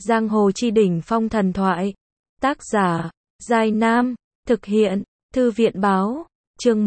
Giang hồ chi đỉnh phong thần thoại. Tác giả, Giai Nam. Thực hiện, Thư viện báo. Chương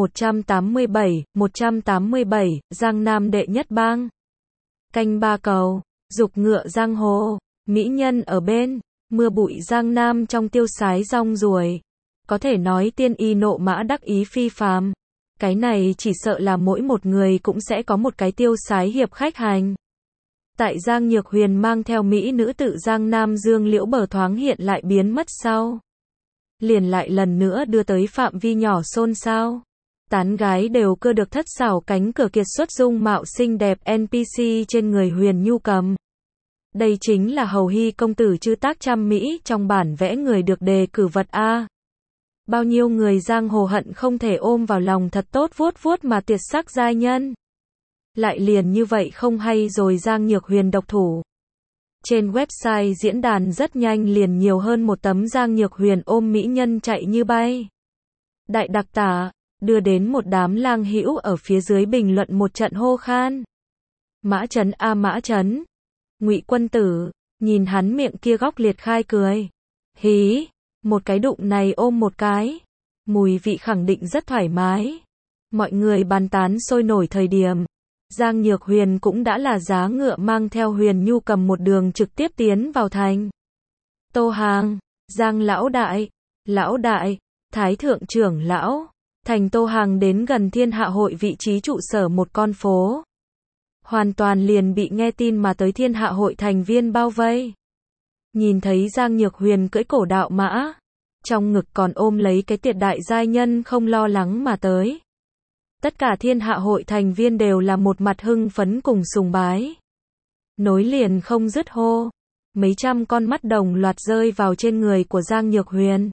187, Giang Nam đệ nhất bang. Canh ba cầu, dục ngựa giang hồ, mỹ nhân ở bên, mưa bụi Giang Nam trong tiêu sái rong ruổi. Có thể nói tiên y nộ mã đắc ý phi phàm. Cái này chỉ sợ là mỗi một người cũng sẽ có một cái tiêu sái hiệp khách hành. Tại Giang Nhược Huyền mang theo mỹ nữ tự Giang Nam Dương Liễu bờ thoáng hiện lại biến mất sau. Liền lại lần nữa đưa tới phạm vi nhỏ xôn xao. Tán gái đều cơ được thất xảo cánh cửa kiệt xuất dung mạo xinh đẹp NPC trên người Huyền Nhu Cầm. Đây chính là hầu hy công tử chư tác trăm mỹ trong bản vẽ người được đề cử vật A. Bao nhiêu người giang hồ hận không thể ôm vào lòng thật tốt vuốt vuốt mà tuyệt sắc giai nhân. Lại liền như vậy không hay rồi Giang Nhược Huyền độc thủ. Trên website diễn đàn rất nhanh liền nhiều hơn một tấm Giang Nhược Huyền ôm mỹ nhân chạy như bay. Đại đặc tả, đưa đến một đám lang hữu ở phía dưới bình luận một trận hô khan. Mã Chấn a Mã Chấn. Ngụy Quân Tử, nhìn hắn miệng kia góc liệt khai cười. Hí, một cái đụng này ôm một cái. Mùi vị khẳng định rất thoải mái. Mọi người bàn tán sôi nổi thời điểm. Giang Nhược Huyền cũng đã là giá ngựa mang theo Huyền Nhu Cầm một đường trực tiếp tiến vào thành. Tô Hàng, Giang lão đại, Thái thượng trưởng lão, thành Tô Hàng đến gần Thiên Hạ hội vị trí trụ sở một con phố. Hoàn toàn liền bị nghe tin mà tới Thiên Hạ hội thành viên bao vây. Nhìn thấy Giang Nhược Huyền cưỡi cổ đạo mã, trong ngực còn ôm lấy cái tuyệt đại giai nhân không lo lắng mà tới. Tất cả Thiên Hạ hội thành viên đều là một mặt hưng phấn cùng sùng bái. Nối liền không dứt hô. Mấy trăm con mắt đồng loạt rơi vào trên người của Giang Nhược Huyền.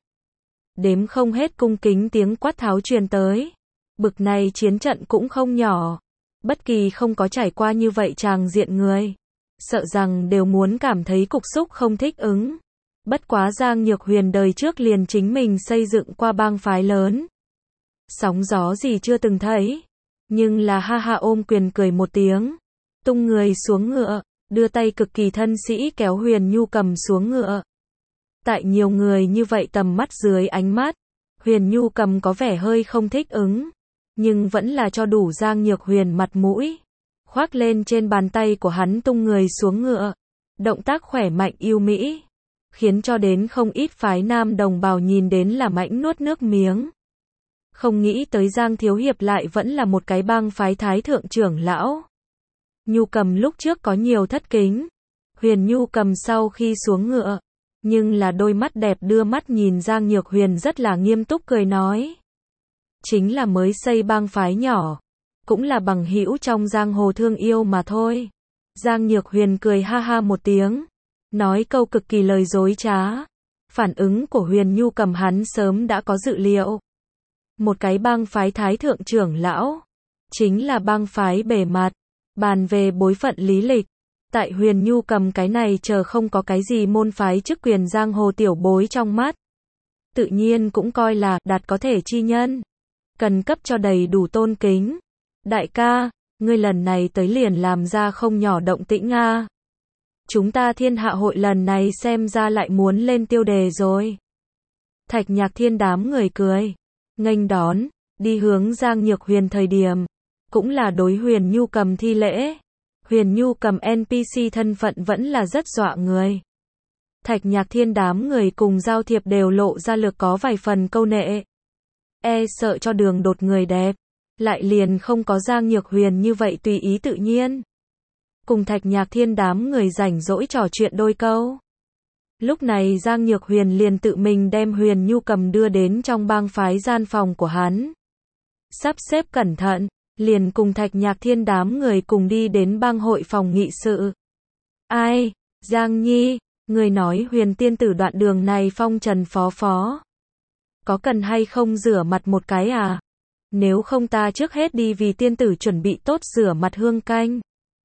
Đếm không hết cung kính tiếng quát tháo truyền tới. Bực này chiến trận cũng không nhỏ. Bất kỳ không có trải qua như vậy tràng diện người. Sợ rằng đều muốn cảm thấy cục xúc không thích ứng. Bất quá Giang Nhược Huyền đời trước liền chính mình xây dựng qua bang phái lớn. Sóng gió gì chưa từng thấy. Nhưng là ha ha ôm quyền cười một tiếng. Tung người xuống ngựa, đưa tay cực kỳ thân sĩ kéo Huyền Nhu Cầm xuống ngựa. Tại nhiều người như vậy tầm mắt dưới ánh mắt, Huyền Nhu Cầm có vẻ hơi không thích ứng. Nhưng vẫn là cho đủ Giang Nhược Huyền mặt mũi. Khoác lên trên bàn tay của hắn tung người xuống ngựa. Động tác khỏe mạnh yêu mỹ. Khiến cho đến không ít phái nam đồng bào nhìn đến là mãnh nuốt nước miếng. Không nghĩ tới Giang Thiếu Hiệp lại vẫn là một cái bang phái thái thượng trưởng lão. Nhu Cầm lúc trước có nhiều thất kính. Huyền Nhu Cầm sau khi xuống ngựa. Nhưng là đôi mắt đẹp đưa mắt nhìn Giang Nhược Huyền rất là nghiêm túc cười nói. Chính là mới xây bang phái nhỏ. Cũng là bằng hữu trong giang hồ thương yêu mà thôi. Giang Nhược Huyền cười ha ha một tiếng. Nói câu cực kỳ lời dối trá. Phản ứng của Huyền Nhu Cầm hắn sớm đã có dự liệu. Một cái bang phái thái thượng trưởng lão. Chính là bang phái bề mặt. Bàn về bối phận lý lịch. Tại Huyền Nhu Cầm cái này chờ không có cái gì môn phái chức quyền giang hồ tiểu bối trong mắt. Tự nhiên cũng coi là đạt có thể chi nhân. Cần cấp cho đầy đủ tôn kính. Đại ca, ngươi lần này tới liền làm ra không nhỏ động tĩnh a. Chúng ta Thiên Hạ hội lần này xem ra lại muốn lên tiêu đề rồi. Thạch Nhạc Thiên đám người cười. Nghênh đón, đi hướng Giang Nhược Huyền thời điểm. Cũng là đối Huyền Nhu Cầm thi lễ. Huyền Nhu Cầm NPC thân phận vẫn là rất dọa người. Thạch Nhạc Thiên đám người cùng giao thiệp đều lộ ra lực có vài phần câu nệ. E sợ cho đường đột người đẹp. Lại liền không có Giang Nhược Huyền như vậy tùy ý tự nhiên. Cùng Thạch Nhạc Thiên đám người rảnh rỗi trò chuyện đôi câu. Lúc này Giang Nhược Huyền liền tự mình đem Huyền Nhu Cầm đưa đến trong bang phái gian phòng của hắn. Sắp xếp cẩn thận, liền cùng Thạch Nhạc Thiên đám người cùng đi đến bang hội phòng nghị sự. Ai, Giang Nhi, người nói Huyền tiên tử đoạn đường này phong trần phó phó. Có cần hay không rửa mặt một cái à? Nếu không ta trước hết đi vì tiên tử chuẩn bị tốt rửa mặt hương canh.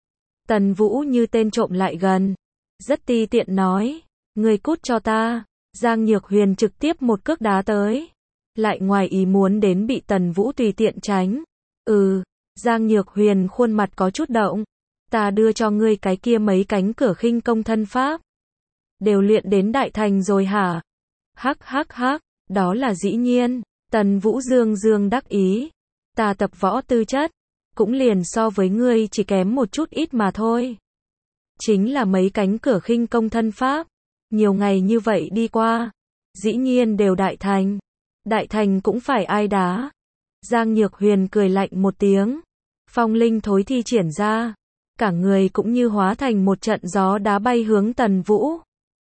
Tần Vũ như tên trộm lại gần. Rất ti tiện nói. Người cút cho ta. Giang Nhược Huyền trực tiếp một cước đá tới. Lại ngoài ý muốn đến bị Tần Vũ tùy tiện tránh. Giang Nhược Huyền khuôn mặt có chút động. Ta đưa cho ngươi cái kia mấy cánh cửa khinh công thân pháp. đều luyện đến đại thành rồi hả? Hắc hắc hắc, đó là dĩ nhiên. Tần Vũ dương dương đắc ý. Ta tập võ tư chất, cũng liền so với ngươi chỉ kém một chút ít mà thôi. Chính là mấy cánh cửa khinh công thân pháp. Nhiều ngày như vậy đi qua, dĩ nhiên đều đại thành. Đại thành cũng phải ai đá. Giang Nhược Huyền cười lạnh một tiếng. Phong linh thối thi triển ra. Cả người cũng như hóa thành một trận gió đá bay hướng Tần Vũ.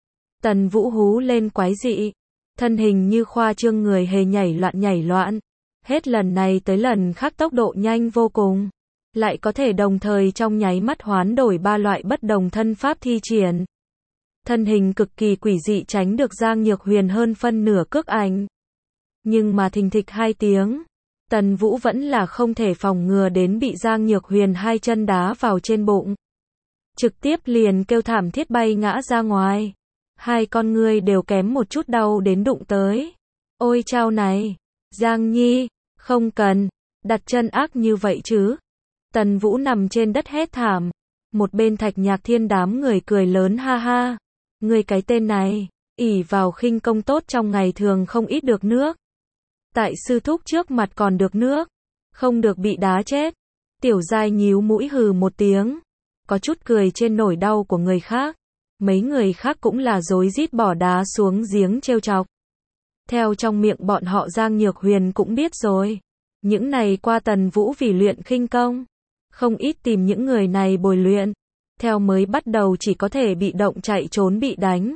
Tần Vũ hú lên quái dị. Thân hình như khoa trương người hề nhảy loạn. Hết lần này tới lần khác tốc độ nhanh vô cùng. Lại có thể đồng thời trong nháy mắt hoán đổi 3 loại bất đồng thân pháp thi triển. Thân hình cực kỳ quỷ dị tránh được Giang Nhược Huyền hơn phân nửa cước ảnh. Nhưng mà thình thịch 2 tiếng. Tần Vũ vẫn là không thể phòng ngừa đến bị Giang Nhược Huyền 2 chân đá vào trên bụng. Trực tiếp liền kêu thảm thiết bay ngã ra ngoài. 2 con ngươi đều kém một chút đau đến đụng tới. Ôi chao này, Giang Nhi, không cần, đặt chân ác như vậy chứ. Tần Vũ nằm trên đất hét thảm. Một bên Thạch Nhạc Thiên đám người cười lớn ha ha. Người cái tên này, ỷ vào khinh công tốt trong ngày thường không ít được nước. Tại sư thúc trước mặt còn được nước, không được bị đá chết. Tiểu Giai nhíu mũi hừ một tiếng, có chút cười trên nỗi đau của người khác. Mấy người khác cũng là rối rít bỏ đá xuống giếng trêu chọc. Theo trong miệng bọn họ Giang Nhược Huyền cũng biết rồi. Những này qua Tần Vũ vì luyện khinh công, không ít tìm những người này bồi luyện. Theo mới bắt đầu chỉ có thể bị động chạy trốn bị đánh.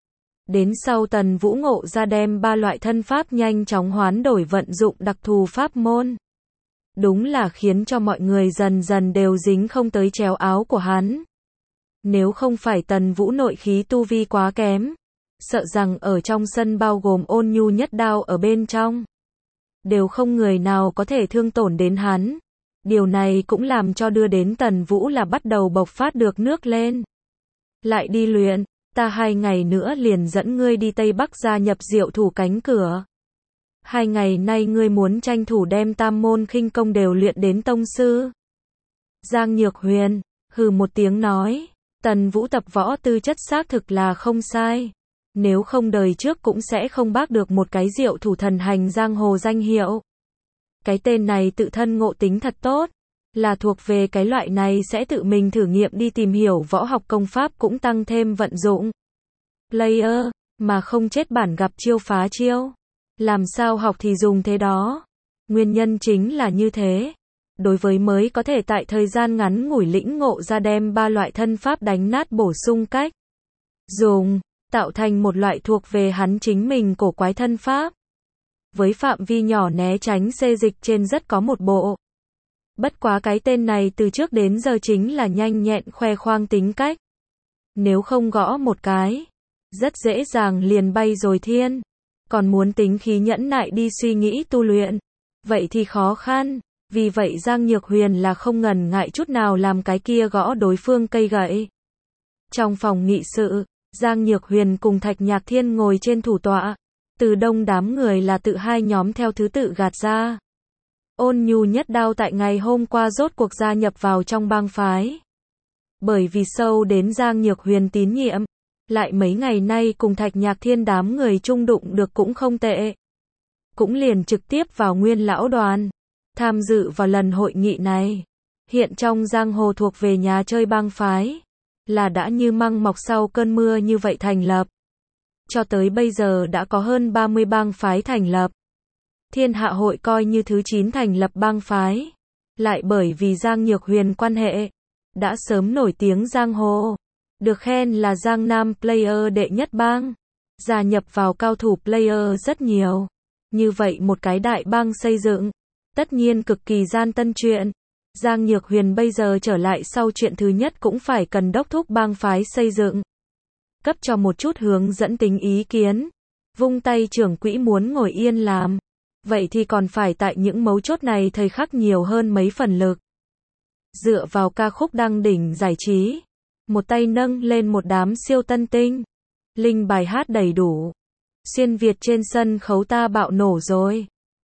Đến sau Tần Vũ ngộ ra đem 3 loại thân pháp nhanh chóng hoán đổi vận dụng đặc thù pháp môn. Đúng là khiến cho mọi người dần dần đều dính không tới chéo áo của hắn. Nếu không phải Tần Vũ nội khí tu vi quá kém, sợ rằng ở trong sân bao gồm Ôn Nhu Nhất Đao ở bên trong, đều không người nào có thể thương tổn đến hắn. Điều này cũng làm cho đưa đến Tần Vũ là bắt đầu bộc phát được nước lên. Lại đi luyện, ta 2 ngày nữa liền dẫn ngươi đi Tây Bắc gia nhập Diệu Thủ cánh cửa. 2 ngày nay ngươi muốn tranh thủ đem tam môn khinh công đều luyện đến tông sư. Giang Nhược Huyền, hừ một tiếng nói, Tần Vũ tập võ tư chất xác thực là không sai. Nếu không đời trước cũng sẽ không bác được một cái Diệu Thủ thần hành giang hồ danh hiệu. Cái tên này tự thân ngộ tính thật tốt, là thuộc về cái loại này sẽ tự mình thử nghiệm đi tìm hiểu võ học công pháp cũng tăng thêm vận dụng. Player, mà không chết bản gặp chiêu phá chiêu. Làm sao học thì dùng thế đó. Nguyên nhân chính là như thế. Đối với mới có thể tại thời gian ngắn ngủi lĩnh ngộ ra đem 3 loại thân pháp đánh nát bổ sung cách dùng, tạo thành một loại thuộc về hắn chính mình cổ quái thân pháp. Với phạm vi nhỏ né tránh xê dịch trên rất có một bộ. Bất quá cái tên này từ trước đến giờ chính là nhanh nhẹn khoe khoang tính cách. Nếu không gõ một cái, rất dễ dàng liền bay rồi thiên. Còn muốn tính khí nhẫn nại đi suy nghĩ tu luyện, vậy thì khó khăn. Vì vậy Giang Nhược Huyền là không ngần ngại chút nào làm cái kia gõ đối phương cây gậy. Trong phòng nghị sự, Giang Nhược Huyền cùng Thạch Nhạc Thiên ngồi trên thủ tọa. Từ đông đám người là tự 2 nhóm theo thứ tự gạt ra. Ôn Nhu Nhất Đao tại ngày hôm qua rốt cuộc gia nhập vào trong bang phái. Bởi vì sâu đến Giang Nhược Huyền tín nhiệm, lại mấy ngày nay cùng Thạch Nhạc Thiên đám người chung đụng được cũng không tệ. Cũng liền trực tiếp vào Nguyên Lão đoàn, tham dự vào lần hội nghị này. Hiện trong giang hồ thuộc về nhà chơi bang phái, là đã như măng mọc sau cơn mưa như vậy thành lập. Cho tới bây giờ đã có hơn 30 bang phái thành lập. Thiên Hạ Hội coi như thứ 9 thành lập bang phái. Lại bởi vì Giang Nhược Huyền quan hệ, đã sớm nổi tiếng giang hồ. Được khen là Giang Nam player đệ nhất bang. Gia nhập vào cao thủ player rất nhiều. Như vậy một cái đại bang xây dựng, tất nhiên cực kỳ gian tân chuyện. Giang Nhược Huyền bây giờ trở lại sau chuyện thứ nhất cũng phải cần đốc thúc bang phái xây dựng. Cấp cho một chút hướng dẫn tính ý kiến. Vung tay trưởng quỹ muốn ngồi yên làm. Vậy thì còn phải tại những mấu chốt này thời khắc nhiều hơn mấy phần lực. Dựa vào ca khúc đăng đỉnh giải trí. Một tay nâng lên một đám siêu tân tinh. Linh bài hát đầy đủ. Xuyên Việt trên sân khấu ta bạo nổ rồi.